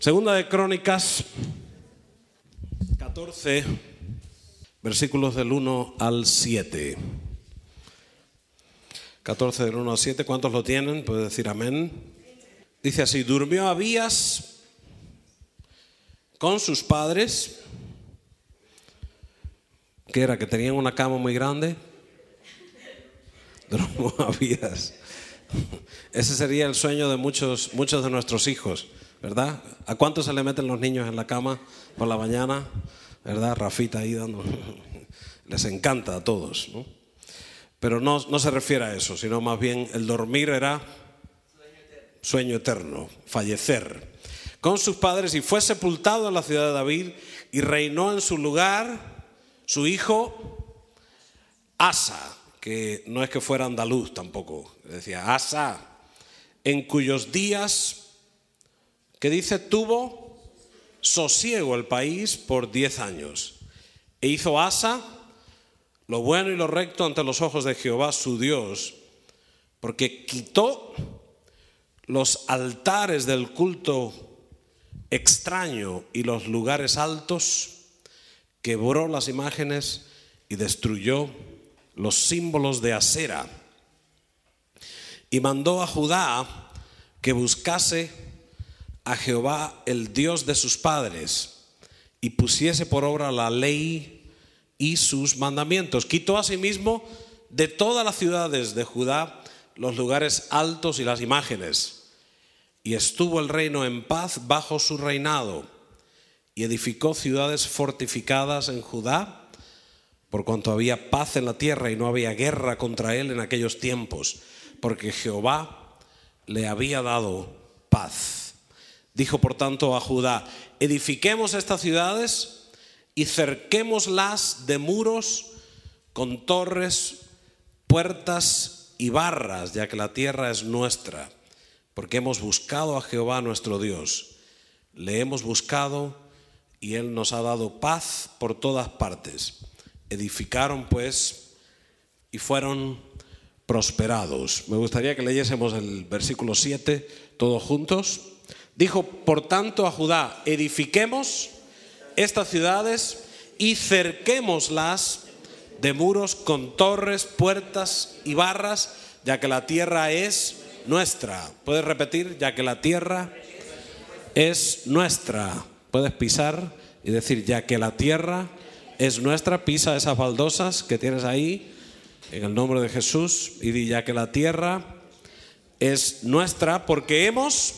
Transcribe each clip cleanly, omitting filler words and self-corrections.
Segunda de Crónicas 14, versículos del 1 al 7. 14 del 1 al 7, ¿cuántos lo tienen? Puede decir amén. Dice así: durmió Abías con sus padres. ¿Qué era? ¿Que tenían una cama muy grande? Durmió Abías. Ese sería el sueño de muchos de nuestros hijos, ¿verdad? ¿A cuántos se le meten los niños en la cama por la mañana? ¿Verdad? Rafita ahí dando. Les encanta a todos, ¿no? Pero no se refiere a eso, sino más bien el dormir era sueño eterno, fallecer. Con sus padres, y fue sepultado en la ciudad de David, y reinó en su lugar su hijo Asa, que no es que fuera andaluz tampoco, decía Asa, en cuyos días, que dice, tuvo sosiego el país por 10 años. E hizo Asa lo bueno y lo recto ante los ojos de Jehová su Dios, porque quitó los altares del culto extraño y los lugares altos, quebró las imágenes y destruyó los símbolos de Asera, y mandó a Judá que buscase a Jehová, el Dios de sus padres, y pusiese por obra la ley y sus mandamientos. Quitó asimismo de todas las ciudades de Judá los lugares altos y las imágenes, y estuvo el reino en paz bajo su reinado, y edificó ciudades fortificadas en Judá, por cuanto había paz en la tierra y no había guerra contra él en aquellos tiempos, porque Jehová le había dado paz. Dijo por tanto a Judá: edifiquemos estas ciudades y cerquémoslas de muros con torres, puertas y barras, ya que la tierra es nuestra, porque hemos buscado a Jehová nuestro Dios. Le hemos buscado y él nos ha dado paz por todas partes. Edificaron pues y fueron prosperados. Me gustaría que leyésemos el versículo 7 todos juntos. Dijo por tanto a Judá: edifiquemos estas ciudades y cerquémoslas de muros con torres, puertas y barras, ya que la tierra es nuestra. ¿Puedes repetir? Ya que la tierra es nuestra. Puedes pisar y decir: ya que la tierra es nuestra. Pisa esas baldosas que tienes ahí en el nombre de Jesús y di: ya que la tierra es nuestra, porque hemos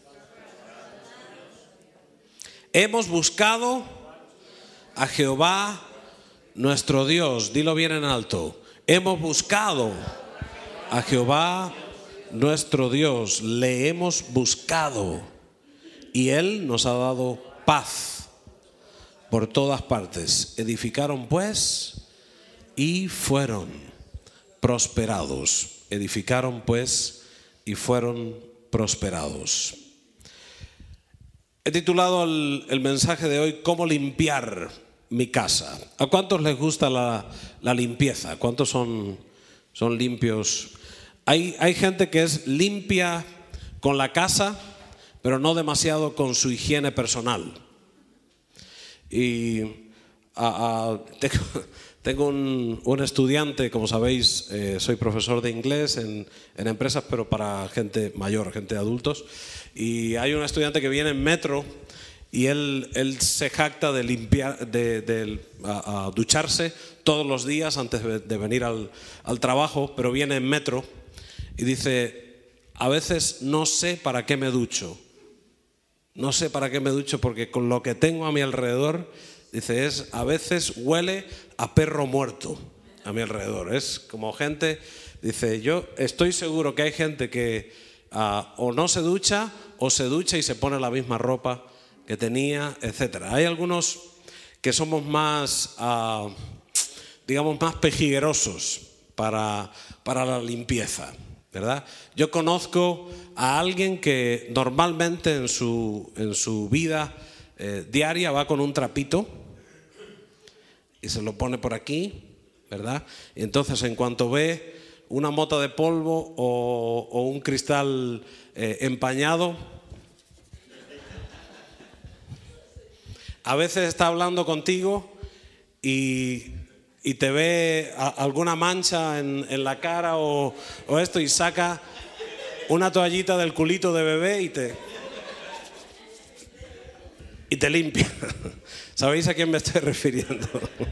buscado a Jehová nuestro Dios. Dilo bien en alto: hemos buscado a Jehová nuestro Dios. Le hemos buscado y él nos ha dado paz por todas partes. Edificaron pues y fueron prosperados. Edificaron pues y fueron prosperados. He titulado el mensaje de hoy: ¿cómo limpiar mi casa? ¿A cuántos les gusta la limpieza? ¿Cuántos son limpios? Hay gente que es limpia con la casa, pero no demasiado con su higiene personal. Y tengo un estudiante, como sabéis, soy profesor de inglés en empresas, pero para gente mayor, gente de adultos. Y hay un estudiante que viene en metro y él se jacta de limpiar, de ducharse todos los días antes de venir al trabajo, pero viene en metro y dice: a veces no sé para qué me ducho. No sé para qué me ducho, porque con lo que tengo a mi alrededor, dice, a veces huele a perro muerto a mi alrededor. Es como gente, dice, yo estoy seguro que hay gente que o no se ducha o se ducha y se pone la misma ropa que tenía, etcétera. Hay algunos que somos más, digamos, más pejiguerosos para la limpieza, ¿verdad? Yo conozco a alguien que normalmente en su vida diaria va con un trapito y se lo pone por aquí, ¿verdad? Y entonces en cuanto ve una mota de polvo o un cristal empañado, A veces está hablando contigo y te ve alguna mancha en la cara o esto, y saca una toallita del culito de bebé y te limpia. ¿Sabéis a quién me estoy refiriendo?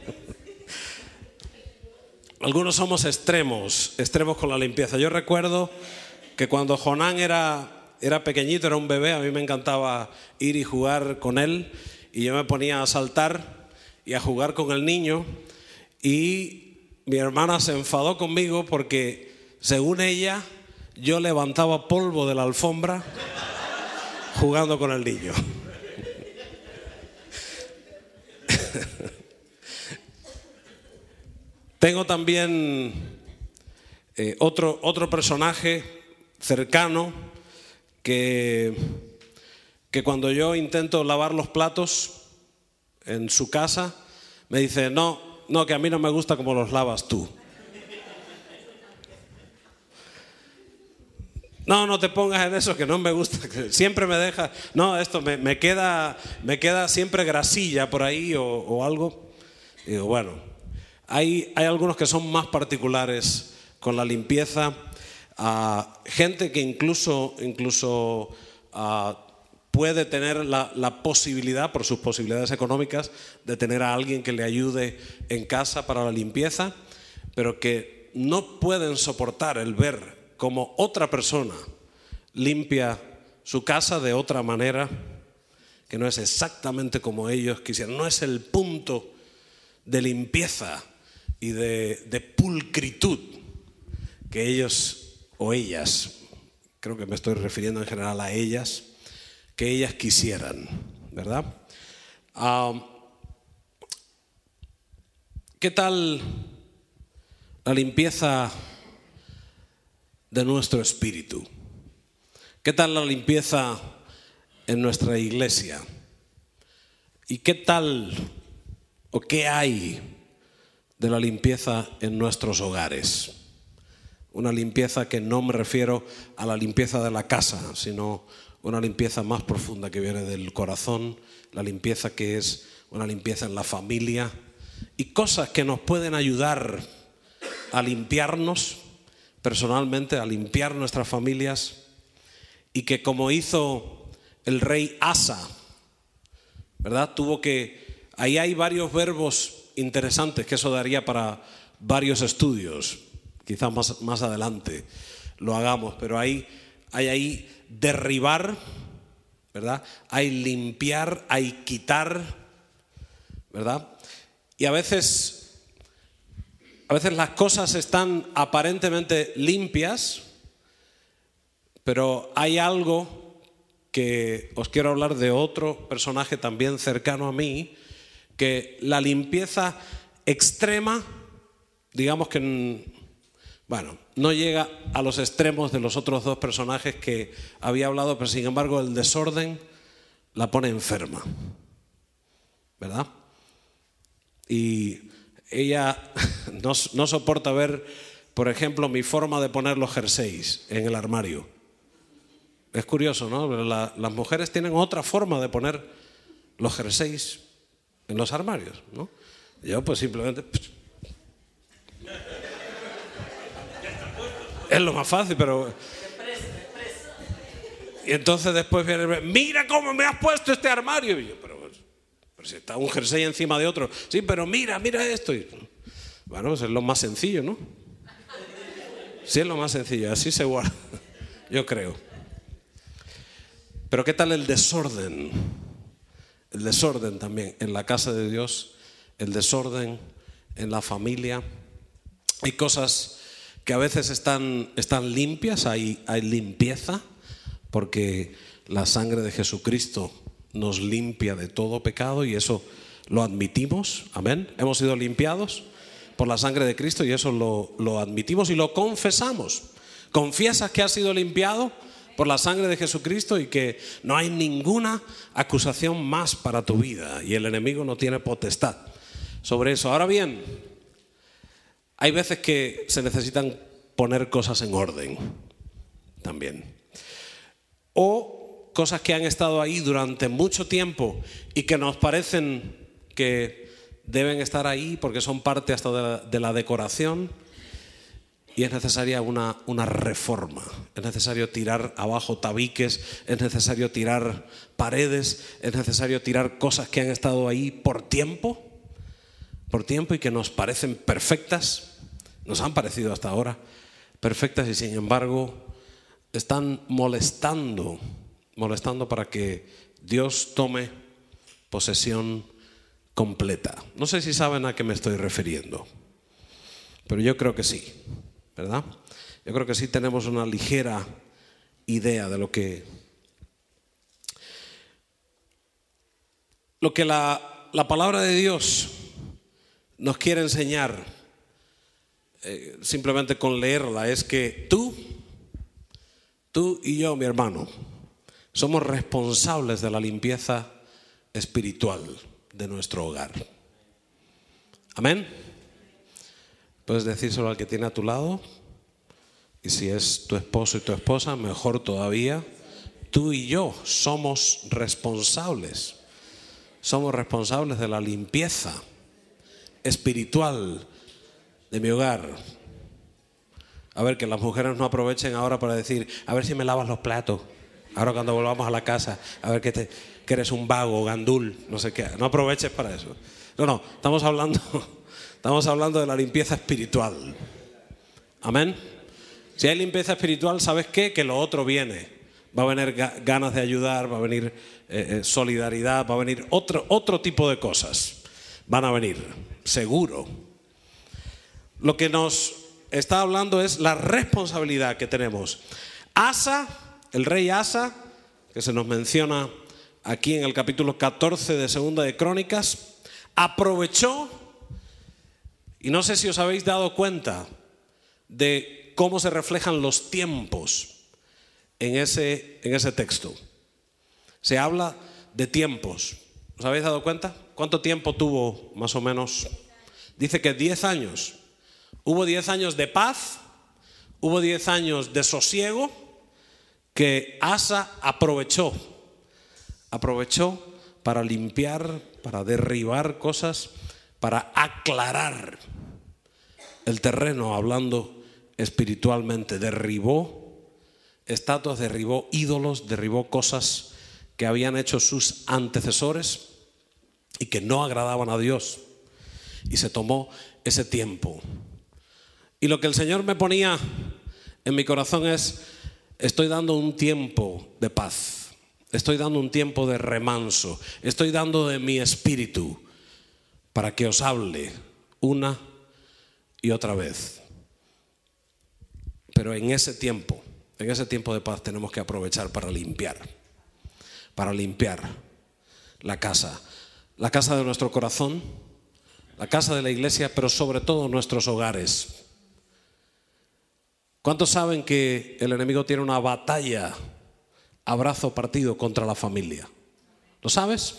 Algunos somos extremos con la limpieza. Yo recuerdo que cuando Jonán era pequeñito, era un bebé, a mí me encantaba ir y jugar con él, y yo me ponía a saltar y a jugar con el niño, y mi hermana se enfadó conmigo porque, según ella, yo levantaba polvo de la alfombra jugando con el niño. Tengo también otro personaje cercano que cuando yo intento lavar los platos en su casa, me dice, no, que a mí no me gusta como los lavas tú. No te pongas en eso, que no me gusta, que siempre me deja, no, esto me queda siempre grasilla por ahí o algo. Digo, bueno, hay algunos que son más particulares con la limpieza, gente que incluso puede tener la posibilidad, por sus posibilidades económicas, de tener a alguien que le ayude en casa para la limpieza, pero que no pueden soportar el ver cómo otra persona limpia su casa de otra manera, que no es exactamente como ellos quisieran, no es el punto de limpieza y de pulcritud que ellos o ellas, creo que me estoy refiriendo en general a ellas, que ellas quisieran, ¿verdad? ¿Qué tal la limpieza de nuestro espíritu? ¿Qué tal la limpieza en nuestra iglesia? ¿Y qué tal o qué hay de la limpieza en nuestros hogares? Una limpieza que no me refiero a la limpieza de la casa, sino una limpieza más profunda que viene del corazón, la limpieza que es una limpieza en la familia, y cosas que nos pueden ayudar a limpiarnos personalmente, a limpiar nuestras familias, y que, como hizo el rey Asa, ¿verdad? Ahí hay varios verbos interesantes, que eso daría para varios estudios, quizás más adelante lo hagamos, pero hay ahí derribar, ¿verdad? Hay limpiar, hay quitar, ¿verdad? Y a veces las cosas están aparentemente limpias, pero hay algo que os quiero hablar de otro personaje también cercano a mí, que la limpieza extrema, digamos que, bueno, no llega a los extremos de los otros dos personajes que había hablado, pero sin embargo el desorden la pone enferma, ¿verdad? Y ella no soporta ver, por ejemplo, mi forma de poner los jerseys en el armario. Es curioso, ¿no? Las mujeres tienen otra forma de poner los jerseys en los armarios, ¿no? Yo pues simplemente... Es lo más fácil, pero... Y entonces después viene, mira cómo me has puesto este armario. Y yo, pero si está un jersey encima de otro. Sí, pero mira esto. Y, bueno, pues es lo más sencillo, ¿no? Sí, es lo más sencillo, así se guarda, yo creo. Pero ¿qué tal el desorden? El desorden también en la casa de Dios, el desorden en la familia. Hay cosas que a veces están limpias, hay limpieza, porque la sangre de Jesucristo nos limpia de todo pecado, y eso lo admitimos, amén. Hemos sido limpiados por la sangre de Cristo, y eso lo admitimos y lo confesamos. ¿Confiesas que has sido limpiado por la sangre de Jesucristo y que no hay ninguna acusación más para tu vida, y el enemigo no tiene potestad sobre eso? Ahora bien, hay veces que se necesitan poner cosas en orden también. O cosas que han estado ahí durante mucho tiempo y que nos parecen que deben estar ahí porque son parte hasta de la decoración, y es necesaria una reforma. Es necesario tirar abajo tabiques, es necesario tirar paredes, es necesario tirar cosas que han estado ahí por tiempo y que nos parecen perfectas, nos han parecido hasta ahora perfectas, y sin embargo están molestando para que Dios tome posesión completa. No sé si saben a qué me estoy refiriendo, pero yo creo que sí, ¿verdad? Yo creo que sí tenemos una ligera idea de lo que la palabra de Dios nos quiere enseñar, simplemente con leerla, es que tú y yo, mi hermano, somos responsables de la limpieza espiritual de nuestro hogar. Amén. Puedes decírselo al que tiene a tu lado, y si es tu esposo y tu esposa, mejor todavía. Tú y yo somos responsables de la limpieza espiritual de mi hogar. A ver, que las mujeres no aprovechen ahora para decir, a ver si me lavas los platos, ahora cuando volvamos a la casa, a ver que eres un vago, gandul, no sé qué. No aproveches para eso. No, estamos hablando de la limpieza espiritual. Amén. Si hay limpieza espiritual, ¿sabes qué? Que lo otro viene. Va a venir ganas de ayudar, va a venir solidaridad, va a venir otro tipo de cosas. Van a venir, seguro. Lo que nos está hablando es la responsabilidad que tenemos. Asa, el rey Asa, que se nos menciona aquí en el capítulo 14 de Segunda de Crónicas, aprovechó, y no sé si os habéis dado cuenta de cómo se reflejan los tiempos en ese texto. Se habla de tiempos. ¿Os habéis dado cuenta? ¿Cuánto tiempo tuvo más o menos? Dice que 10 años. Hubo 10 años de paz, hubo 10 años de sosiego que Asa aprovechó para limpiar, para derribar cosas, para aclarar el terreno, hablando espiritualmente. Derribó estatuas, derribó ídolos, derribó cosas que habían hecho sus antecesores y que no agradaban a Dios, y se tomó ese tiempo. Y lo que el Señor me ponía en mi corazón es: estoy dando un tiempo de paz, estoy dando un tiempo de remanso, estoy dando de mi espíritu para que os hable una y otra vez. Pero en ese tiempo de paz tenemos que aprovechar para limpiar la casa de nuestro corazón, la casa de la iglesia, pero sobre todo nuestros hogares. ¿Cuántos saben que el enemigo tiene una batalla a brazo partido contra la familia? ¿Lo sabes?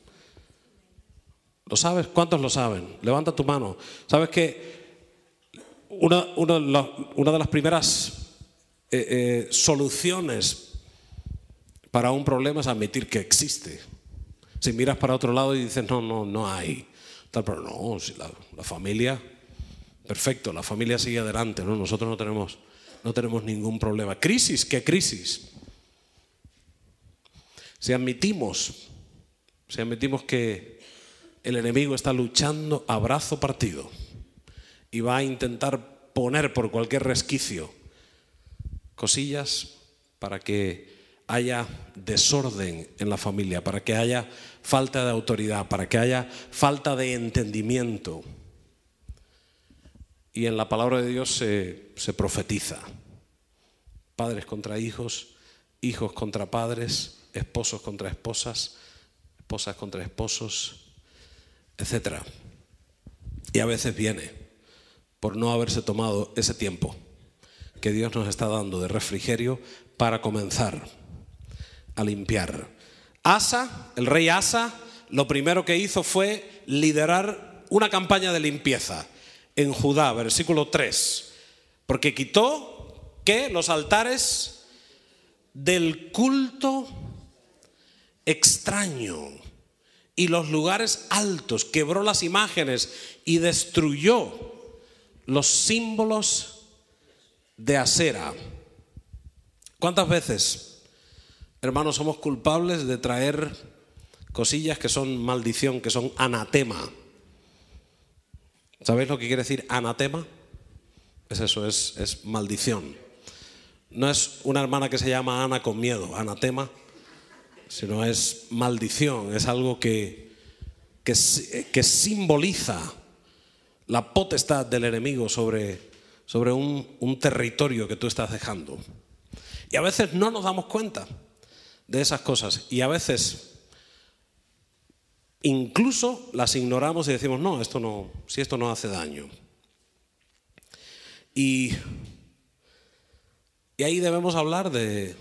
¿Lo sabes? ¿Cuántos lo saben? Levanta tu mano. ¿Sabes que una de las primeras soluciones para un problema es admitir que existe? Si miras para otro lado y dices, no hay tal, pero no, si la familia, perfecto, la familia sigue adelante, ¿no? Nosotros no tenemos ningún problema. ¿Crisis? ¿Qué crisis? Si admitimos que el enemigo está luchando a brazo partido y va a intentar poner por cualquier resquicio cosillas para que haya desorden en la familia, para que haya falta de autoridad, para que haya falta de entendimiento. Y en la palabra de Dios se profetiza. Padres contra hijos, hijos contra padres, esposos contra esposas, esposas contra esposos, etc. Y a veces viene por no haberse tomado ese tiempo que Dios nos está dando de refrigerio para comenzar a limpiar. Asa, el rey Asa, lo primero que hizo fue liderar una campaña de limpieza en Judá, versículo 3, porque quitó que los altares del culto extraño y los lugares altos, quebró las imágenes y destruyó los símbolos de Asera. ¿Cuántas veces, hermanos, somos culpables de traer cosillas que son maldición, que son anatema? ¿Sabéis lo que quiere decir anatema? Es eso, es maldición. No es una hermana que se llama Ana con miedo, anatema, sino es maldición, es algo que simboliza la potestad del enemigo sobre un territorio que tú estás dejando. Y a veces no nos damos cuenta de esas cosas y a veces incluso las ignoramos y decimos, no, si esto no hace daño. Y ahí debemos hablar de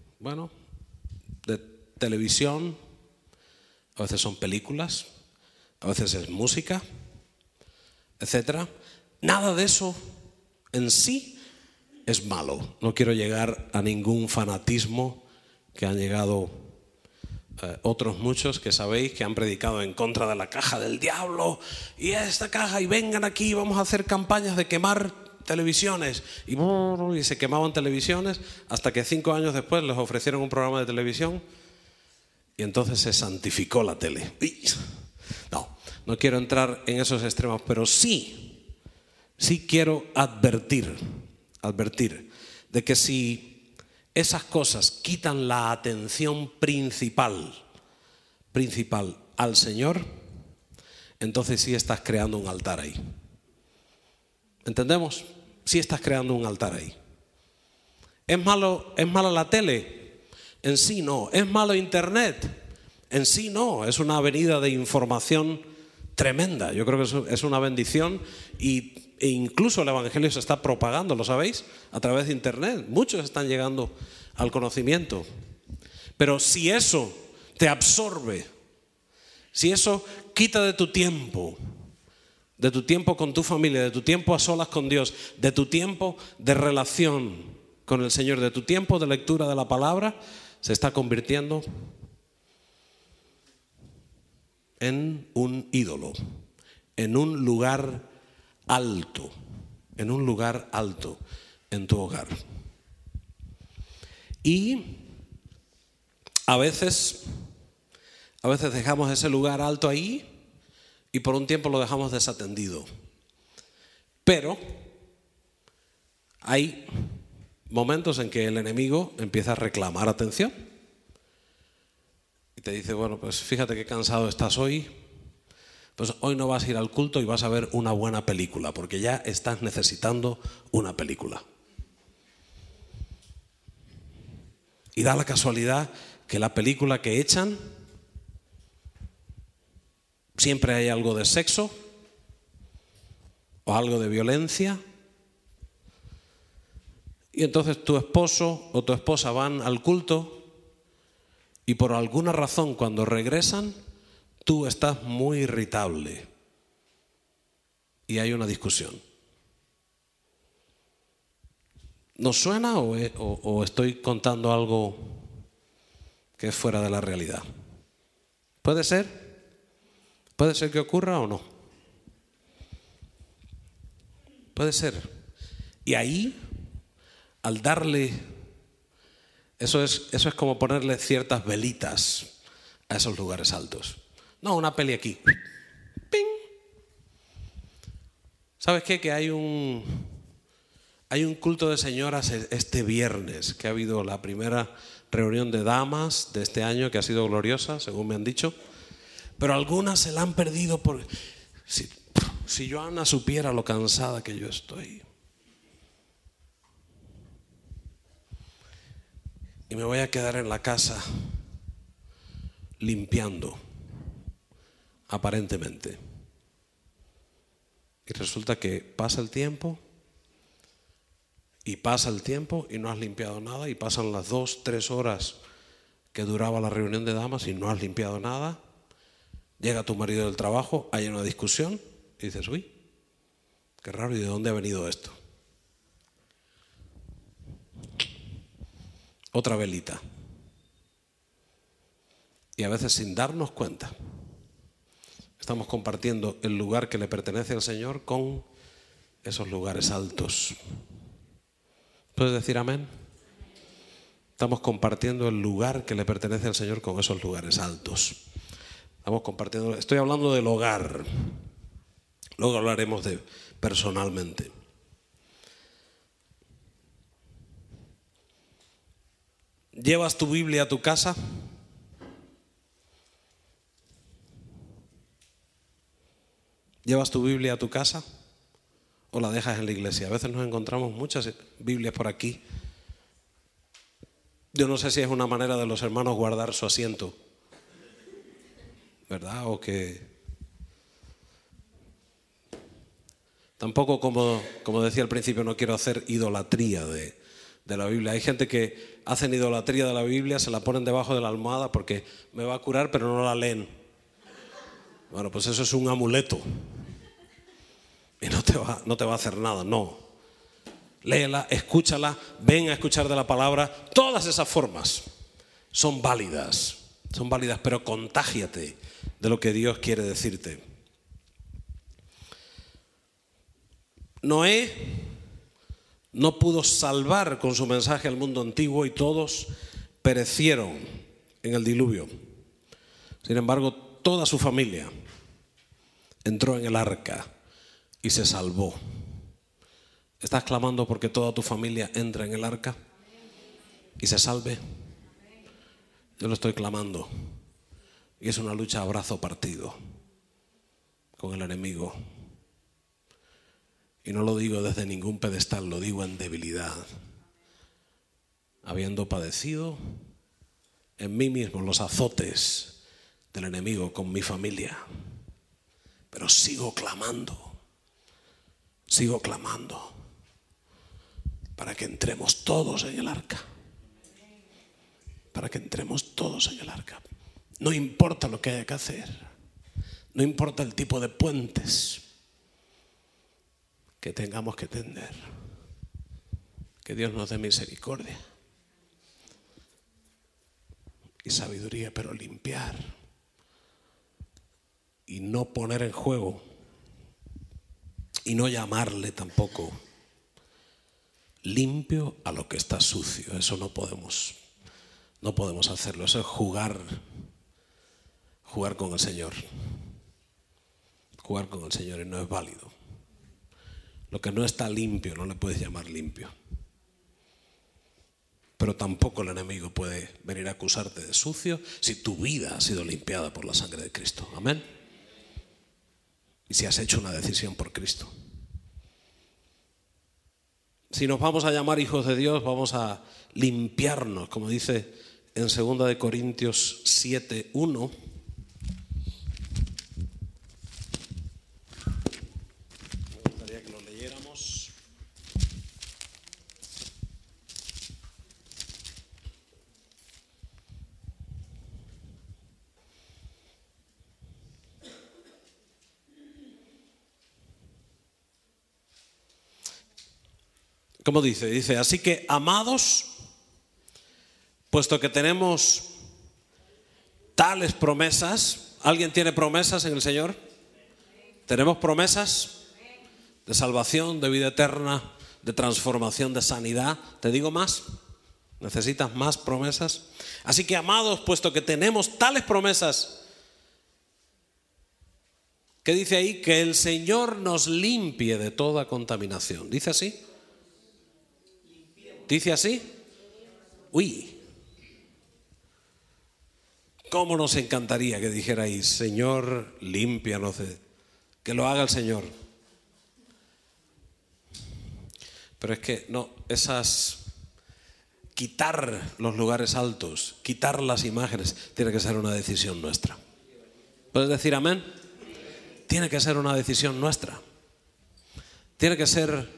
televisión, a veces son películas, a veces es música, etcétera. Nada de eso en sí es malo. No quiero llegar a ningún fanatismo que han llegado otros muchos que sabéis que han predicado en contra de la caja del diablo y esta caja y vengan aquí, vamos a hacer campañas de quemar televisiones y se quemaban televisiones hasta que 5 años después les ofrecieron un programa de televisión y entonces se santificó la tele. No quiero entrar en esos extremos, pero sí quiero advertir de que si esas cosas quitan la atención principal al Señor, entonces sí estás creando un altar ahí. ¿Entendemos? Sí estás creando un altar ahí. ¿Es mala la tele? En sí no. ¿Es malo Internet? En sí no. Es una avenida de información tremenda. Yo creo que es una bendición e incluso el Evangelio se está propagando, ¿lo sabéis? A través de Internet. Muchos están llegando al conocimiento. Pero si eso te absorbe, si eso quita de tu tiempo con tu familia, de tu tiempo a solas con Dios, de tu tiempo de relación con el Señor, de tu tiempo de lectura de la palabra, se está convirtiendo en un ídolo, en un lugar alto en tu hogar. Y a veces dejamos ese lugar alto ahí y por un tiempo lo dejamos desatendido. Pero hay momentos en que el enemigo empieza a reclamar atención. Y te dice, bueno, pues fíjate qué cansado estás hoy. Pues hoy no vas a ir al culto y vas a ver una buena película, porque ya estás necesitando una película. Y da la casualidad que la película que echan siempre hay algo de sexo o algo de violencia. Y entonces tu esposo o tu esposa van al culto y por alguna razón cuando regresan tú estás muy irritable y hay una discusión. ¿Nos suena o estoy contando algo que es fuera de la realidad? ¿Puede ser? ¿Puede ser que ocurra o no? Puede ser. Y ahí, al darle, eso es como ponerle ciertas velitas a esos lugares altos. No, una peli aquí. ¡Ping! ¿Sabes qué? Que hay un culto de señoras este viernes, que ha habido la primera reunión de damas de este año, que ha sido gloriosa, según me han dicho. Pero algunas se la han perdido por... Si Joana supiera lo cansada que yo estoy. Y me voy a quedar en la casa limpiando, aparentemente. Y resulta que pasa el tiempo y no has limpiado nada y pasan las 2-3 horas que duraba la reunión de damas y no has limpiado nada. Llega tu marido del trabajo, hay una discusión y dices, uy, qué raro, ¿y de dónde ha venido esto? Otra velita. Y a veces sin darnos cuenta, estamos compartiendo el lugar que le pertenece al Señor con esos lugares altos. ¿Puedes decir amén? Estamos compartiendo el lugar que le pertenece al Señor con esos lugares altos. Estamos compartiendo, estoy hablando del hogar. Luego hablaremos de personalmente. ¿Llevas tu Biblia a tu casa? ¿Llevas tu Biblia a tu casa o la dejas en la iglesia? A veces nos encontramos muchas Biblias por aquí. Yo no sé si es una manera de los hermanos guardar su asiento, ¿verdad? O que tampoco, como decía al principio, no quiero hacer idolatría de la Biblia. Hay gente que hacen idolatría de la Biblia, se la ponen debajo de la almohada porque me va a curar, pero no la leen. Bueno, pues eso es un amuleto y no te va a hacer nada, no. Léela, escúchala, ven a escuchar de la palabra. Todas esas formas son válidas, pero contágiate de lo que Dios quiere decirte. Noé no pudo salvar con su mensaje al mundo antiguo y todos perecieron en el diluvio. Sin embargo, toda su familia entró en el arca y se salvó. ¿Estás clamando porque toda tu familia entra en el arca y se salve? Yo lo estoy clamando. Y es una lucha a brazo partido con el enemigo. Y no lo digo desde ningún pedestal, lo digo en debilidad. Habiendo padecido en mí mismo los azotes del enemigo con mi familia. Pero sigo clamando para que entremos todos en el arca. Para que entremos todos en el arca. No importa lo que haya que hacer. No importa el tipo de puentes que tengamos que tender. Que Dios nos dé misericordia y sabiduría, pero limpiar y no poner en juego y no llamarle tampoco limpio a lo que está sucio. Eso no podemos hacerlo. Eso es jugar con el Señor. Jugar con el Señor y no es válido. Lo que no está limpio no le puedes llamar limpio. Pero tampoco el enemigo puede venir a acusarte de sucio si tu vida ha sido limpiada por la sangre de Cristo. Amén. Y si has hecho una decisión por Cristo. Si nos vamos a llamar hijos de Dios, vamos a limpiarnos, como dice en 2 Corintios 7:1. Me gustaría que lo leyéramos. ¿Cómo dice? Dice, así que amados, puesto que tenemos tales promesas. ¿Alguien tiene promesas en el Señor? ¿Tenemos promesas de salvación, de vida eterna, de transformación, de sanidad? ¿Te digo más? ¿Necesitas más promesas? Así que amados, puesto que tenemos tales promesas, ¿qué dice ahí? Que el Señor nos limpie de toda contaminación. ¿Dice así? ¿Dice así? Uy. ¿Cómo nos encantaría que dijerais, Señor, límpianos de... Que lo haga el Señor. Pero es que no, quitar los lugares altos, quitar las imágenes, tiene que ser una decisión nuestra. ¿Puedes decir amén? Tiene que ser una decisión nuestra. Tiene que ser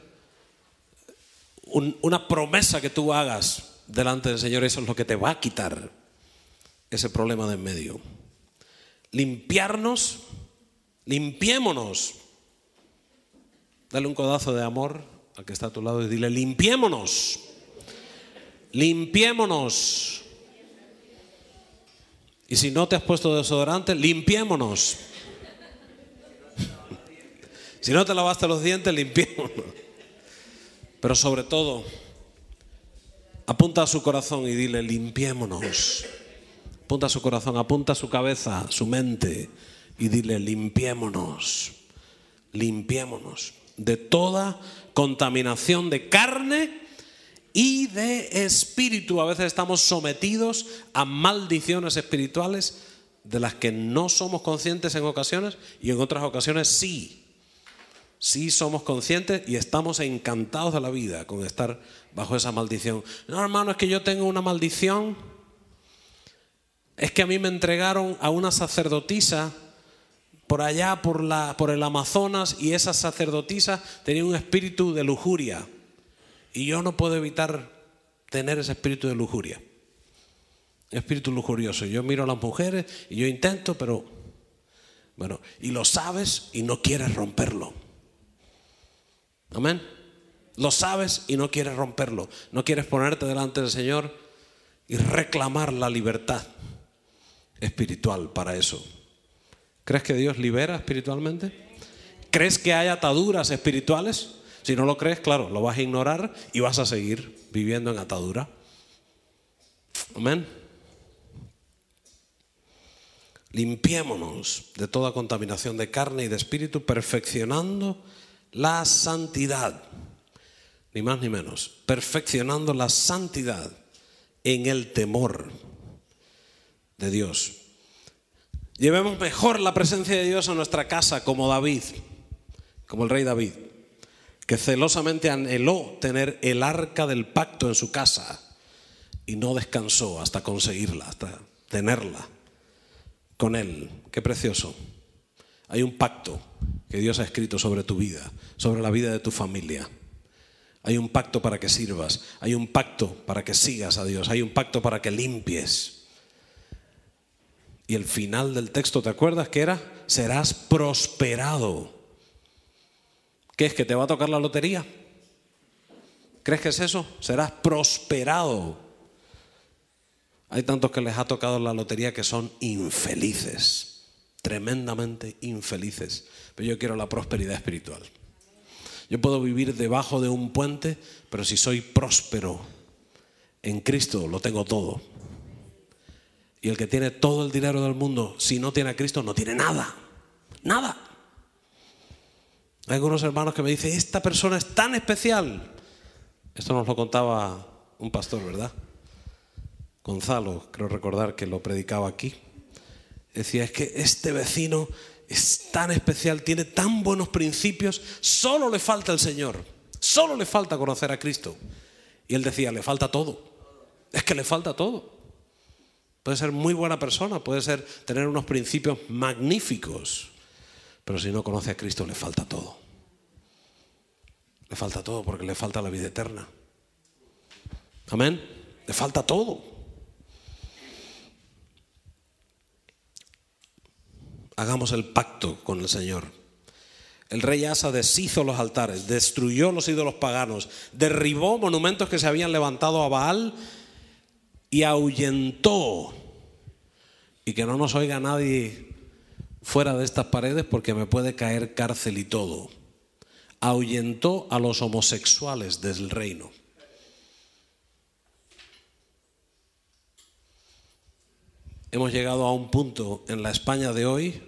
una promesa que tú hagas delante del Señor. Eso es lo que te va a quitar ese problema de en medio. Limpiarnos, limpiémonos. Dale un codazo de amor al que está a tu lado y dile, limpiémonos. Limpiémonos. Y si no te has puesto desodorante, limpiémonos. Si no te lavaste los dientes, limpiémonos. Pero sobre todo, apunta a su corazón y dile, limpiémonos. Apunta a su corazón, apunta a su cabeza, su mente y dile, limpiémonos. Limpiémonos de toda contaminación de carne y de espíritu. A veces estamos sometidos a maldiciones espirituales de las que no somos conscientes en ocasiones y en otras ocasiones sí. Sí somos conscientes y estamos encantados de la vida con estar bajo esa maldición. No, hermano, es que yo tengo una maldición. Es que a mí me entregaron a una sacerdotisa por allá, por el Amazonas, y esa sacerdotisa tenía un espíritu de lujuria. Y yo no puedo evitar tener ese espíritu de lujuria. Espíritu lujurioso. Yo miro a las mujeres y yo intento, pero bueno, y lo sabes y no quieres romperlo. Amén. Lo sabes y no quieres romperlo. No quieres ponerte delante del Señor y reclamar la libertad espiritual para eso. ¿Crees que Dios libera espiritualmente? ¿Crees que hay ataduras espirituales? Si no lo crees, claro, lo vas a ignorar y vas a seguir viviendo en atadura. Amén. Limpiémonos de toda contaminación de carne y de espíritu, perfeccionando la santidad. Ni más ni menos. Perfeccionando la santidad en el temor de Dios. Llevemos mejor la presencia de Dios a nuestra casa como David, como el rey David, que celosamente anheló tener el arca del pacto en su casa y no descansó hasta conseguirla, hasta tenerla con él. Qué precioso. Hay un pacto que Dios ha escrito sobre tu vida, sobre la vida de tu familia. Hay un pacto para que sirvas, hay un pacto para que sigas a Dios, hay un pacto para que limpies. Y el final del texto, ¿te acuerdas qué era? Serás prosperado. ¿Qué es, que te va a tocar la lotería? ¿Crees que es eso? Serás prosperado. Hay tantos que les ha tocado la lotería que son infelices, tremendamente infelices. Pero yo quiero la prosperidad espiritual. Yo puedo vivir debajo de un puente, pero si soy próspero en Cristo, lo tengo todo. Y el que tiene todo el dinero del mundo, si no tiene a Cristo, no tiene nada. Nada. Hay algunos hermanos que me dicen, esta persona es tan especial. Esto nos lo contaba un pastor, ¿verdad? Gonzalo, creo recordar que lo predicaba aquí. Decía, es que este vecino es tan especial, tiene tan buenos principios, solo le falta el Señor. Solo le falta conocer a Cristo. Y él decía, le falta todo. Es que le falta todo. Puede ser muy buena persona, puede ser tener unos principios magníficos, pero si no conoce a Cristo le falta todo. Le falta todo porque le falta la vida eterna. Amén. Le falta todo. Hagamos el pacto con el Señor. El rey Asa deshizo los altares, destruyó los ídolos paganos, derribó monumentos que se habían levantado a Baal y ahuyentó. Y que no nos oiga nadie fuera de estas paredes porque me puede caer cárcel y todo. Ahuyentó a los homosexuales del reino. Hemos llegado a un punto en la España de hoy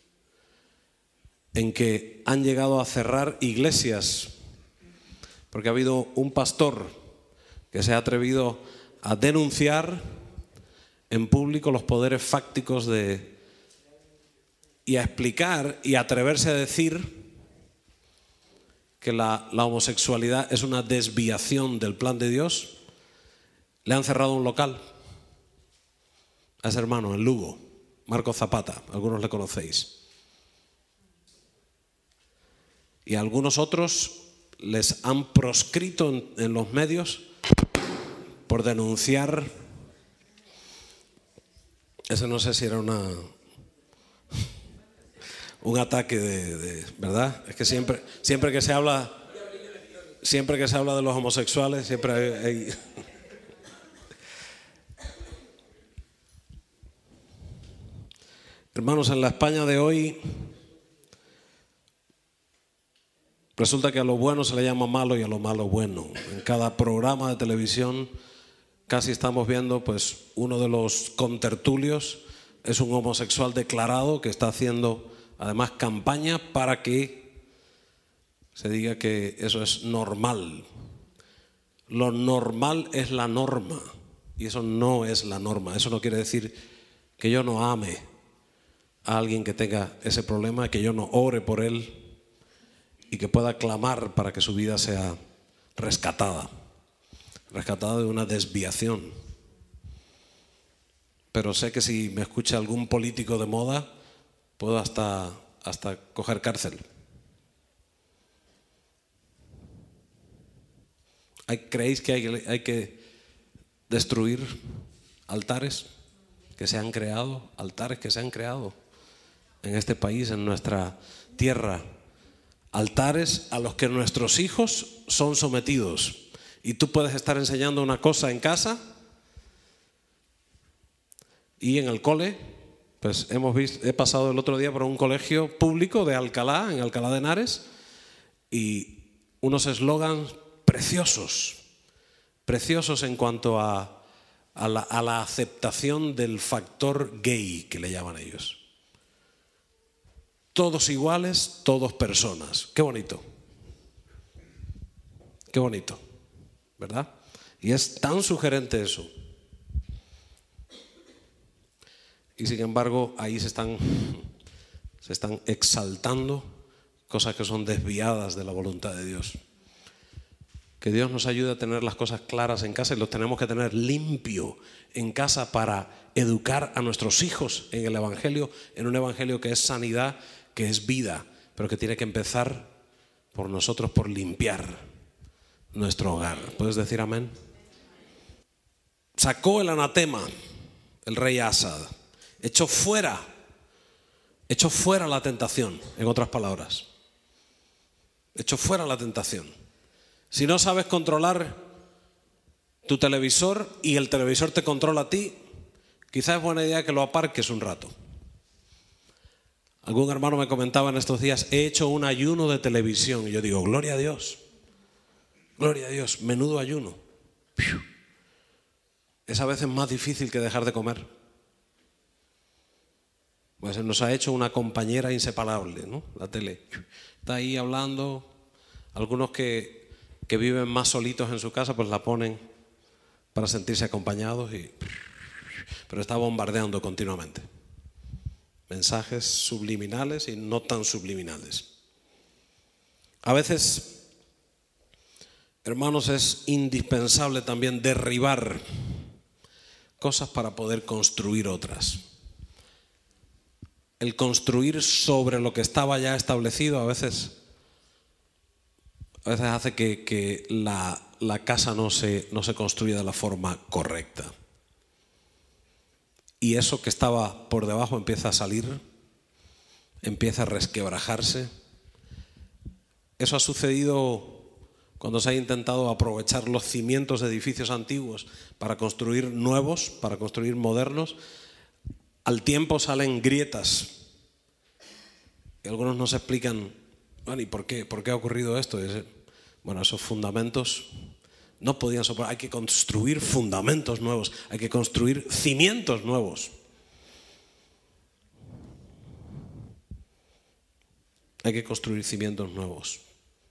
en que han llegado a cerrar iglesias porque ha habido un pastor que se ha atrevido a denunciar en público los poderes fácticos y a explicar y a atreverse a decir que la homosexualidad es una desviación del plan de Dios. Le han cerrado un local a ese hermano en Lugo, Marco Zapata, algunos le conocéis. Y a algunos otros les han proscrito en los medios por denunciar. Ese no sé si era un ataque de ¿verdad? Es que siempre que se habla de los homosexuales, siempre hay Hermanos, en la España de hoy resulta que a lo bueno se le llama malo y a lo malo bueno. En cada programa de televisión casi estamos viendo, pues, uno de los contertulios es un homosexual declarado que está haciendo además campaña para que se diga que eso es normal. Lo normal es la norma y eso no es la norma. Eso no quiere decir que yo no ame a alguien que tenga ese problema, que yo no ore por él y que pueda clamar para que su vida sea rescatada de una desviación. Pero sé que si me escucha algún político de moda, puedo hasta coger cárcel. ¿Creéis que hay que destruir altares que se han creado? Altares que se han creado en este país, en nuestra tierra. Altares a los que nuestros hijos son sometidos. Y tú puedes estar enseñando una cosa en casa y en el cole, pues he pasado el otro día por un colegio público de Alcalá, en Alcalá de Henares, y unos eslogans preciosos en cuanto a la aceptación del factor gay, que le llaman ellos. Todos iguales, todos personas. Qué bonito. Qué bonito, ¿verdad? Y es tan sugerente eso. Y sin embargo, ahí se están exaltando cosas que son desviadas de la voluntad de Dios. Que Dios nos ayude a tener las cosas claras en casa y los tenemos que tener limpio en casa para educar a nuestros hijos en el Evangelio, en un Evangelio que es sanidad, que es vida, pero que tiene que empezar por nosotros, por limpiar nuestro hogar. ¿Puedes decir amén? Sacó el anatema el rey Asad, echó fuera la tentación, en otras palabras. Echó fuera la tentación. Si no sabes controlar tu televisor y el televisor te controla a ti, quizás es buena idea que lo aparques un rato. Algún hermano me comentaba en estos días, he hecho un ayuno de televisión. Y yo digo, gloria a Dios, menudo ayuno. Es a veces más difícil que dejar de comer. Pues nos ha hecho una compañera inseparable, ¿no? La tele. Está ahí hablando. Algunos que viven más solitos en su casa, pues la ponen para sentirse acompañados, pero está bombardeando continuamente. Mensajes subliminales y no tan subliminales. A veces, hermanos, es indispensable también derribar cosas para poder construir otras. El construir sobre lo que estaba ya establecido a veces hace que la casa no se construya de la forma correcta. Y eso que estaba por debajo empieza a salir, empieza a resquebrajarse. Eso ha sucedido cuando se ha intentado aprovechar los cimientos de edificios antiguos para construir nuevos, para construir modernos. Al tiempo salen grietas. Y algunos nos explican, bueno, ¿y por qué ha ocurrido esto? Bueno, esos fundamentos no podían soportar. Hay que construir fundamentos nuevos, hay que construir cimientos nuevos. Hay que construir cimientos nuevos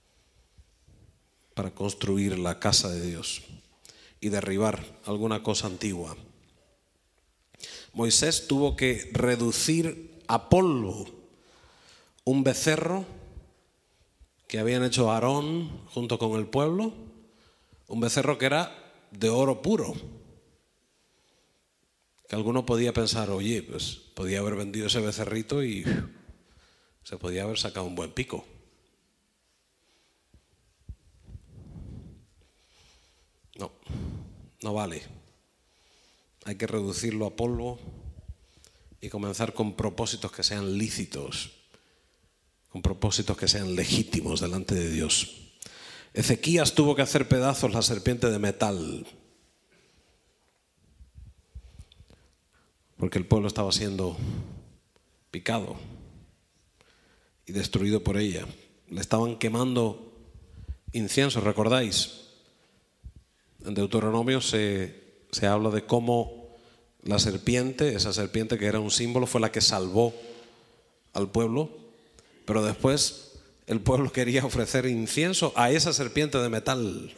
para construir la casa de Dios y derribar alguna cosa antigua. Moisés tuvo que reducir a polvo un becerro que habían hecho Aarón junto con el pueblo, un becerro que era de oro puro. Que alguno podía pensar, oye, pues podía haber vendido ese becerrito y se podía haber sacado un buen pico. No vale. Hay que reducirlo a polvo y comenzar con propósitos que sean lícitos, con propósitos que sean legítimos delante de Dios. Ezequías tuvo que hacer pedazos la serpiente de metal porque el pueblo estaba siendo picado y destruido por ella. Le estaban quemando incienso, ¿recordáis? En Deuteronomio se habla de cómo la serpiente, esa serpiente que era un símbolo, fue la que salvó al pueblo, pero después el pueblo quería ofrecer incienso a esa serpiente de metal.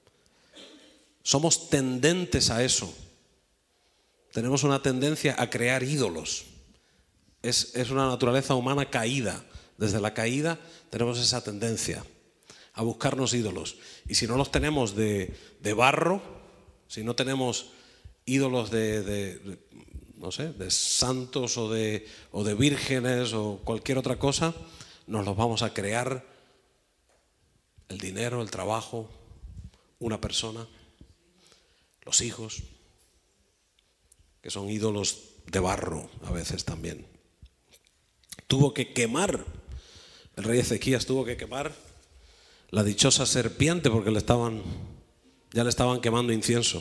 Somos tendentes a eso. Tenemos una tendencia a crear ídolos. Es una naturaleza humana caída. Desde la caída tenemos esa tendencia a buscarnos ídolos. Y si no los tenemos de barro, si no tenemos ídolos no sé, de santos o de vírgenes o cualquier otra cosa, nos los vamos a crear: el dinero, el trabajo, una persona, los hijos, que son ídolos de barro a veces también. Tuvo que quemar, el rey Ezequías tuvo que quemar la dichosa serpiente porque ya le estaban quemando incienso.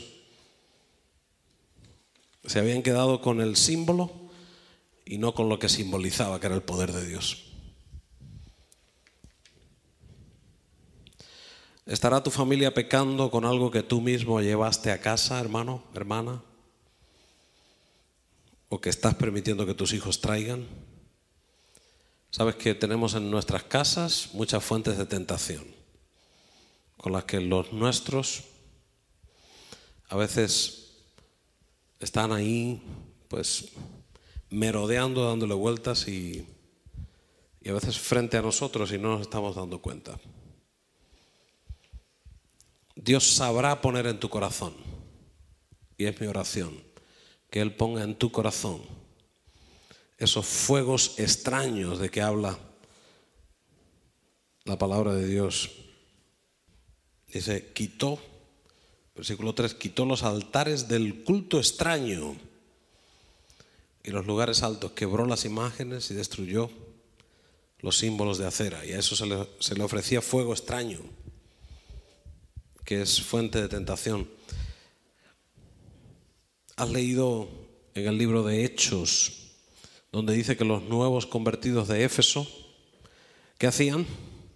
Se habían quedado con el símbolo y no con lo que simbolizaba, que era el poder de Dios. ¿Estará tu familia pecando con algo que tú mismo llevaste a casa, hermano, hermana? ¿O que estás permitiendo que tus hijos traigan? Sabes que tenemos en nuestras casas muchas fuentes de tentación, con las que los nuestros a veces están ahí, pues, merodeando, dándole vueltas y a veces frente a nosotros y no nos estamos dando cuenta. Dios sabrá poner en tu corazón, y es mi oración, que Él ponga en tu corazón esos fuegos extraños de que habla la palabra de Dios. Dice, versículo 3, quitó los altares del culto extraño y los lugares altos, quebró las imágenes y destruyó los símbolos de acera. Y a eso se le ofrecía fuego extraño, que es fuente de tentación. ¿Has leído en el libro de Hechos, donde dice que los nuevos convertidos de Éfeso, ¿qué hacían?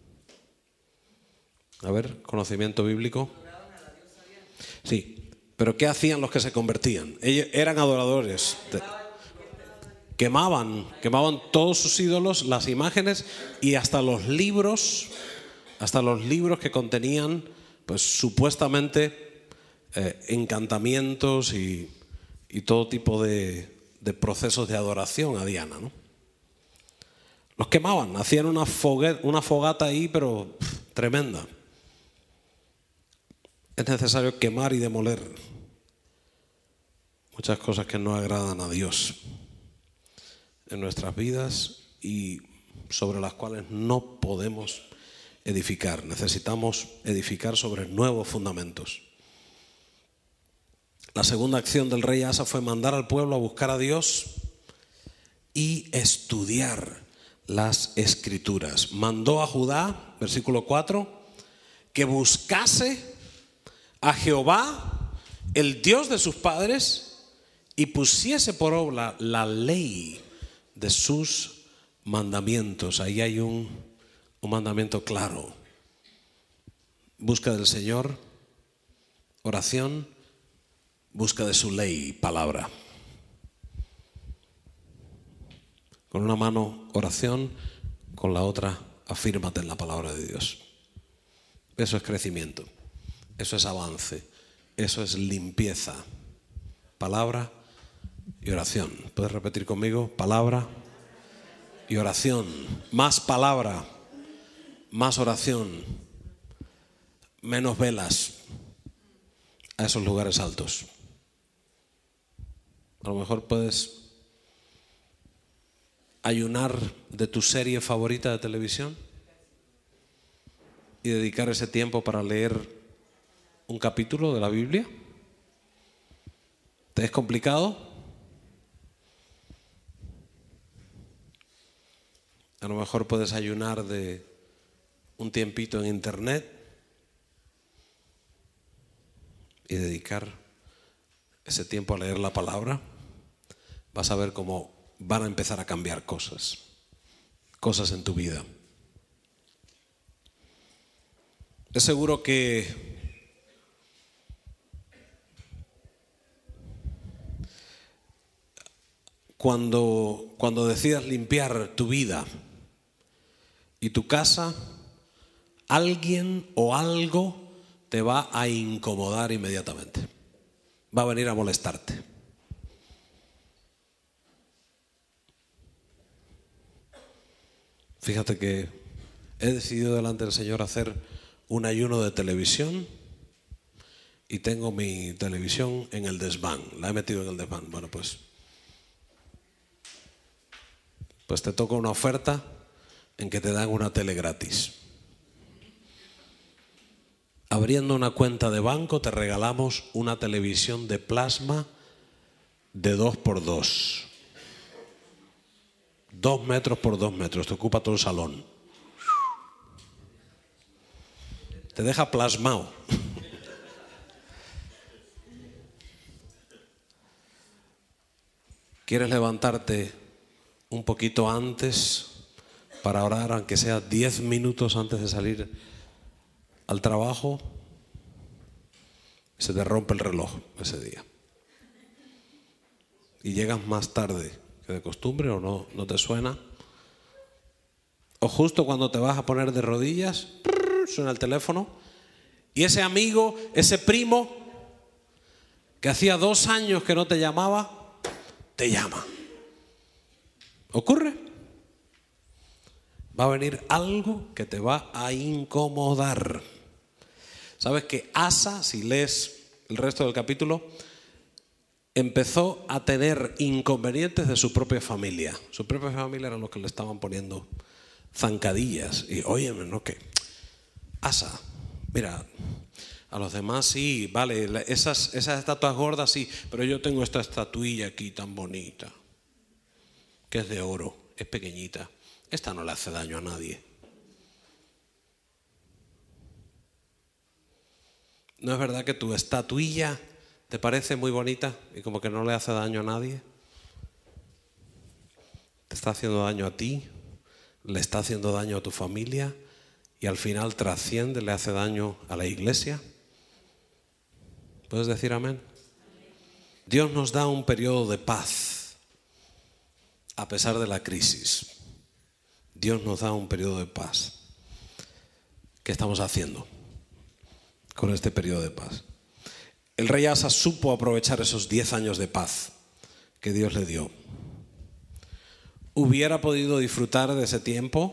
A ver, conocimiento bíblico. Sí, pero ¿qué hacían los que se convertían? Ellos eran adoradores. Quemaban todos sus ídolos, las imágenes y hasta los libros que contenían, pues supuestamente encantamientos y todo tipo de procesos de adoración a Diana, ¿no? Los quemaban, hacían una fogata ahí, pero tremenda. Es necesario quemar y demoler muchas cosas que no agradan a Dios en nuestras vidas y sobre las cuales no podemos edificar. Necesitamos edificar sobre nuevos fundamentos. La segunda acción del rey Asa fue mandar al pueblo a buscar a Dios y estudiar las Escrituras. Mandó a Judá, versículo 4, que buscase a Jehová, el Dios de sus padres, y pusiese por obra la ley de sus mandamientos. Ahí hay un mandamiento claro. Busca del Señor, oración, busca de su ley, palabra. Con una mano oración, con la otra afírmate en la palabra de Dios. Eso es crecimiento, eso es avance, eso es limpieza. Palabra y oración. ¿Puedes repetir conmigo? Palabra y oración. Más palabra, más oración, menos velas a esos lugares altos. A lo mejor puedes ayunar de tu serie favorita de televisión y dedicar ese tiempo para leer un capítulo de la Biblia. ¿Te es complicado? A lo mejor puedes ayunar de un tiempito en internet y dedicar ese tiempo a leer la palabra. Vas a ver cómo van a empezar a cambiar cosas en tu vida. Es seguro que cuando decidas limpiar tu vida y tu casa, alguien o algo te va a incomodar inmediatamente. Va a venir a molestarte. Fíjate que he decidido delante del Señor hacer un ayuno de televisión y tengo mi televisión en el desván. La he metido en el desván. Bueno, pues te toca una oferta en que te dan una tele gratis. Abriendo una cuenta de banco te regalamos una televisión de plasma de 2x2. 2 metros por 2 metros, te ocupa todo el salón. Te deja plasmado. ¿Quieres levantarte un poquito antes para orar, aunque sea 10 minutos antes de salir al trabajo? Se te rompe el reloj ese día. Y llegas más tarde que de costumbre, o no te suena. O justo cuando te vas a poner de rodillas, suena el teléfono. Y ese amigo, ese primo, que hacía 2 años que no te llamaba, te llama. ¿Ocurre? Va a venir algo que te va a incomodar. ¿Sabes que Asa, si lees el resto del capítulo, empezó a tener inconvenientes de su propia familia? Su propia familia eran los que le estaban poniendo zancadillas. Y óyeme, ¿no? Que Asa, mira, a los demás sí, vale, esas estatuas gordas sí, pero yo tengo esta estatuilla aquí tan bonita, que es de oro, es pequeñita. Esta no le hace daño a nadie. ¿No es verdad que tu estatuilla te parece muy bonita y como que no le hace daño a nadie? Te está haciendo daño a ti, le está haciendo daño a tu familia y al final trasciende, le hace daño a la iglesia. ¿Puedes decir amén? Dios nos da un periodo de paz a pesar de la crisis. Dios nos da un periodo de paz. ¿Qué estamos haciendo con este periodo de paz? El rey Asa supo aprovechar esos 10 años de paz que Dios le dio. Hubiera podido disfrutar de ese tiempo,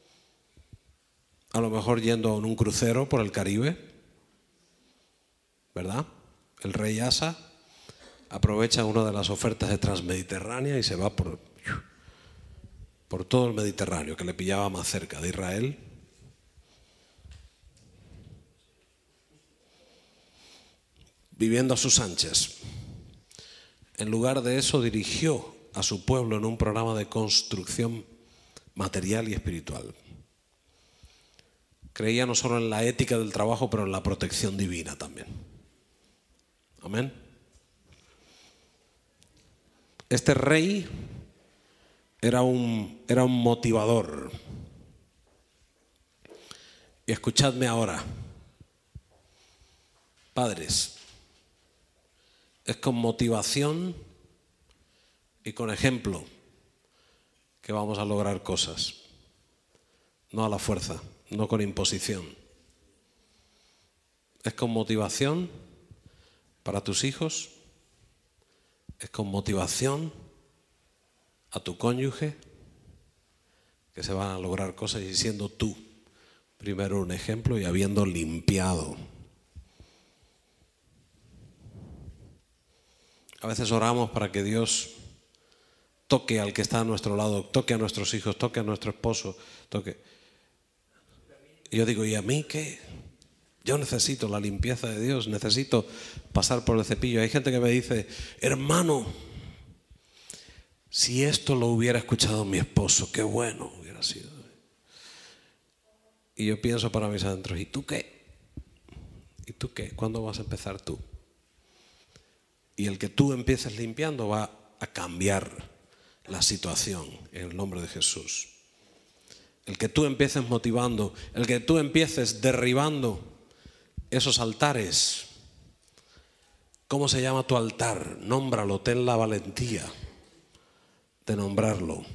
a lo mejor yendo en un crucero por el Caribe, ¿verdad? El rey Asa aprovecha una de las ofertas de Transmediterránea y se va por todo el Mediterráneo, que le pillaba más cerca de Israel. Viviendo a sus anchas. En lugar de eso, dirigió a su pueblo en un programa de construcción material y espiritual. Creía no solo en la ética del trabajo, pero en la protección divina también. Amén. Este rey era un motivador. Y escuchadme ahora, padres, es con motivación y con ejemplo que vamos a lograr cosas, no a la fuerza, no con imposición. Es con motivación para tus hijos, es con motivación a tu cónyuge, que se van a lograr cosas, y siendo tú primero un ejemplo y habiendo limpiado. A veces oramos para que Dios toque al que está a nuestro lado, toque a nuestros hijos, toque a nuestro esposo, toque. Y yo digo, ¿y a mí qué? Yo necesito la limpieza de Dios, necesito pasar por el cepillo. Hay gente que me dice, hermano, si esto lo hubiera escuchado mi esposo, qué bueno hubiera sido. Y yo pienso para mis adentros, ¿y tú qué? ¿Y tú qué? ¿Cuándo vas a empezar tú? Y el que tú empieces limpiando va a cambiar la situación en el nombre de Jesús. El que tú empieces motivando, el que tú empieces derribando esos altares. ¿Cómo se llama tu altar? Nómbralo, ten la valentía de nombrarlo.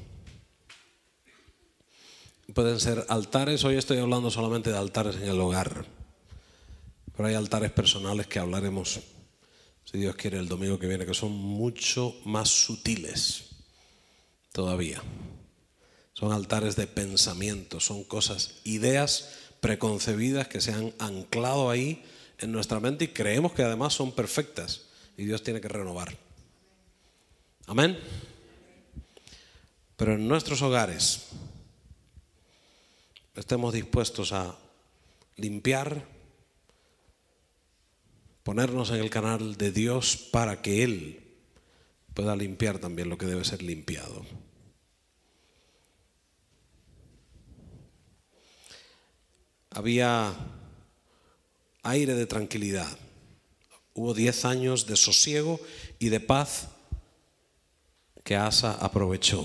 Pueden ser altares, hoy estoy hablando solamente de altares en el hogar, pero hay altares personales que hablaremos, si Dios quiere, el domingo que viene, que son mucho más sutiles todavía. Son altares de pensamiento, son cosas, ideas preconcebidas que se han anclado ahí en nuestra mente y creemos que además son perfectas y Dios tiene que renovar. Amén. Pero en nuestros hogares estemos dispuestos a limpiar, ponernos en el canal de Dios para que Él pueda limpiar también lo que debe ser limpiado. Había aire de tranquilidad. Hubo 10 años de sosiego y de paz que Asa aprovechó.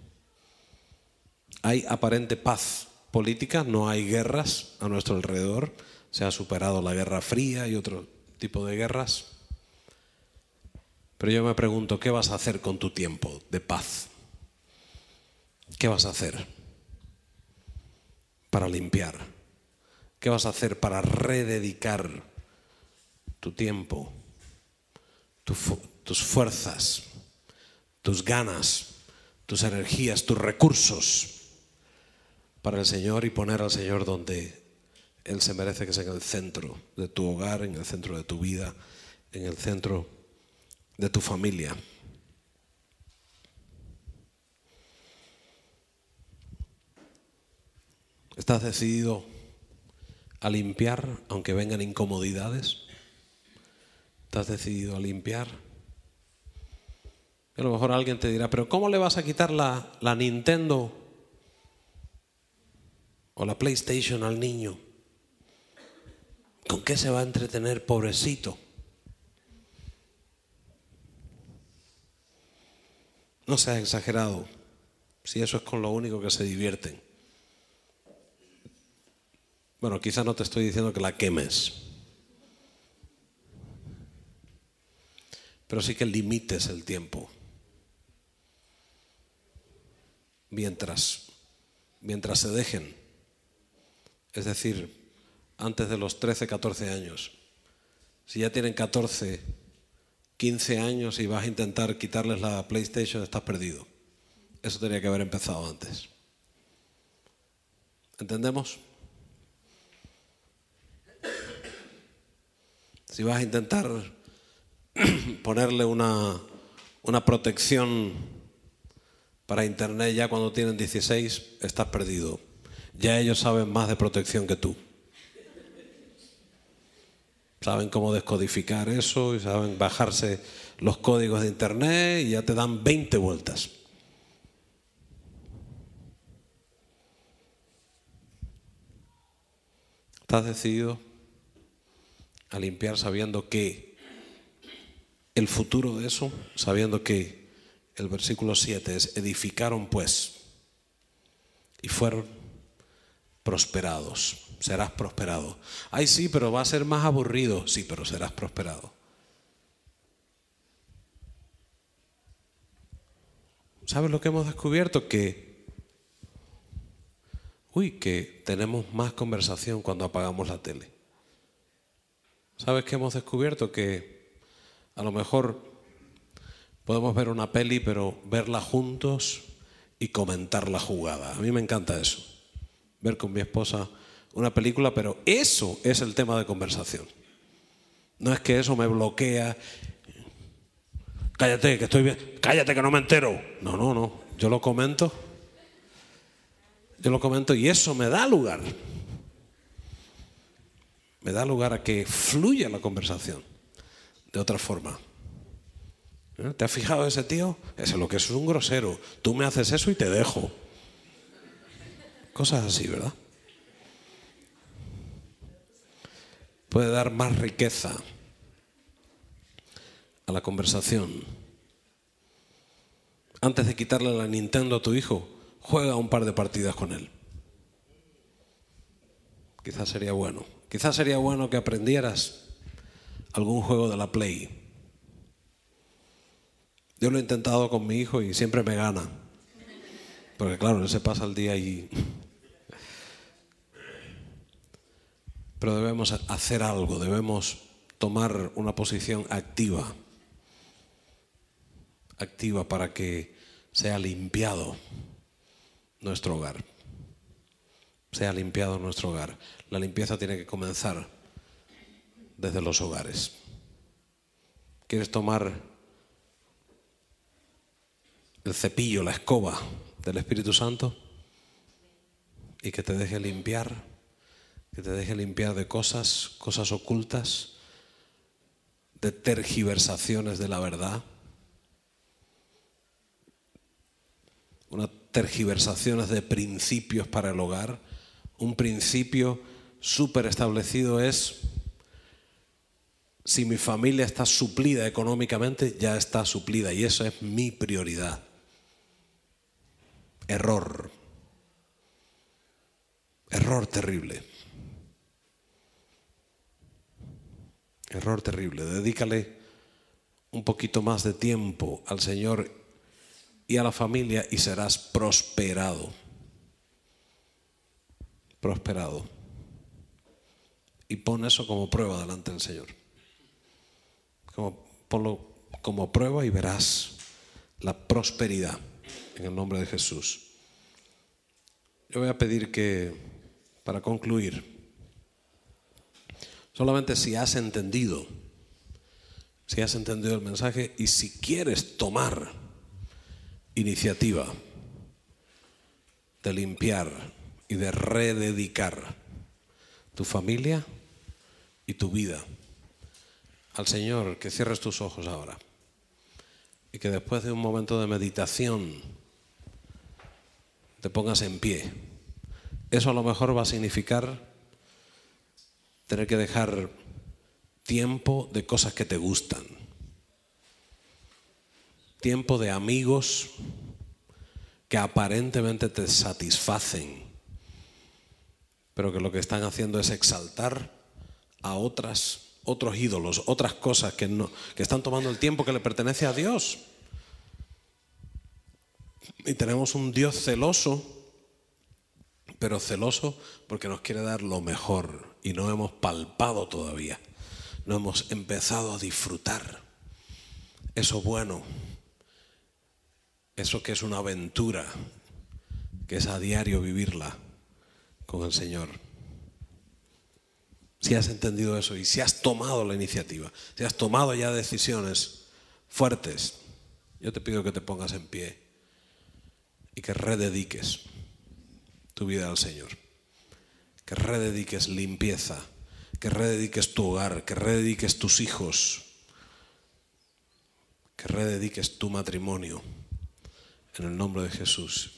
Hay aparente paz política, no hay guerras a nuestro alrededor. Se ha superado la Guerra Fría y otro tipo de guerras. Pero yo me pregunto, ¿qué vas a hacer con tu tiempo de paz? ¿Qué vas a hacer para limpiar? ¿Qué vas a hacer para rededicar tu tiempo, tus fuerzas, tus ganas, tus energías, tus recursos para el Señor y poner al Señor donde Él se merece que sea en el centro de tu hogar, en el centro de tu vida, en el centro de tu familia? ¿Estás decidido a limpiar aunque vengan incomodidades? ¿Estás decidido a limpiar? A lo mejor alguien te dirá, pero ¿cómo le vas a quitar la Nintendo o la PlayStation al niño? ¿Con qué se va a entretener, pobrecito? No seas exagerado, si eso es con lo único que se divierten. Bueno, quizás no te estoy diciendo que la quemes, pero sí que limites el tiempo. Mientras se dejen, es decir, antes de los 13, 14 años. Si ya tienen 14, 15 años y vas a intentar quitarles la PlayStation, estás perdido. Eso tenía que haber empezado antes. ¿Entendemos? Si vas a intentar ponerle una protección para internet ya cuando tienen 16, estás perdido. Ya ellos saben más de protección que tú. Saben cómo descodificar eso y saben bajarse los códigos de internet y ya te dan 20 vueltas. ¿Estás decidido a limpiar sabiendo que el futuro de eso, sabiendo que el versículo 7 es: edificaron pues y fueron prosperados? Serás prosperado. Ay, sí, pero va a ser más aburrido. Sí, pero serás prosperado. ¿Sabes lo que hemos descubierto? Que tenemos más conversación cuando apagamos la tele. ¿Sabes qué hemos descubierto? Que a lo mejor podemos ver una peli, pero verla juntos y comentar la jugada. A mí me encanta eso. Ver con mi esposa una película, pero eso es el tema de conversación. No es que eso me bloquea. Cállate, que estoy bien. Cállate, que no me entero. No. Yo lo comento y eso me da lugar. Me da lugar a que fluya la conversación de otra forma. ¿Te has fijado ese tío? Ese lo que es un grosero. Tú me haces eso y te dejo. Cosas así, ¿verdad? Puede dar más riqueza a la conversación Antes de quitarle la Nintendo a tu hijo, juega un par de partidas con él. Quizás sería bueno. Quizás sería bueno que aprendieras algún juego de la Play. Yo lo he intentado con mi hijo y siempre me gana. Porque claro, él se pasa el día y... Pero debemos hacer algo, debemos tomar una posición activa para que sea limpiado nuestro hogar. Sea limpiado nuestro hogar. La limpieza tiene que comenzar desde los hogares. ¿Quieres tomar el cepillo, la escoba del Espíritu Santo y que te deje limpiar? Que te deje limpiar de cosas ocultas, de tergiversaciones de la verdad, unas tergiversaciones de principios para el hogar. Un principio súper establecido es: si mi familia está suplida económicamente, ya está suplida y eso es mi prioridad. Error. Error terrible. Error terrible. Dedícale un poquito más de tiempo al Señor y a la familia y serás prosperado. Prosperado. Y pon eso como prueba delante del Señor. Ponlo como prueba y verás la prosperidad en el nombre de Jesús. Yo voy a pedir que, para concluir, solamente si has entendido el mensaje y si quieres tomar iniciativa de limpiar y de rededicar tu familia y tu vida al Señor, que cierres tus ojos ahora y que después de un momento de meditación te pongas en pie. Eso a lo mejor va a significar tener que dejar tiempo de cosas que te gustan, tiempo de amigos que aparentemente te satisfacen, pero que lo que están haciendo es exaltar a otros ídolos, otras cosas que están tomando el tiempo que le pertenece a Dios. Y tenemos un Dios celoso, pero celoso porque nos quiere dar lo mejor y no hemos palpado todavía, no hemos empezado a disfrutar eso bueno, eso que es una aventura, que es a diario vivirla con el Señor. Si has entendido eso y si has tomado la iniciativa, si has tomado ya decisiones fuertes, yo te pido que te pongas en pie y que redediques tu vida al Señor, que redediques limpieza, que redediques tu hogar, que redediques tus hijos, que redediques tu matrimonio en el nombre de Jesús.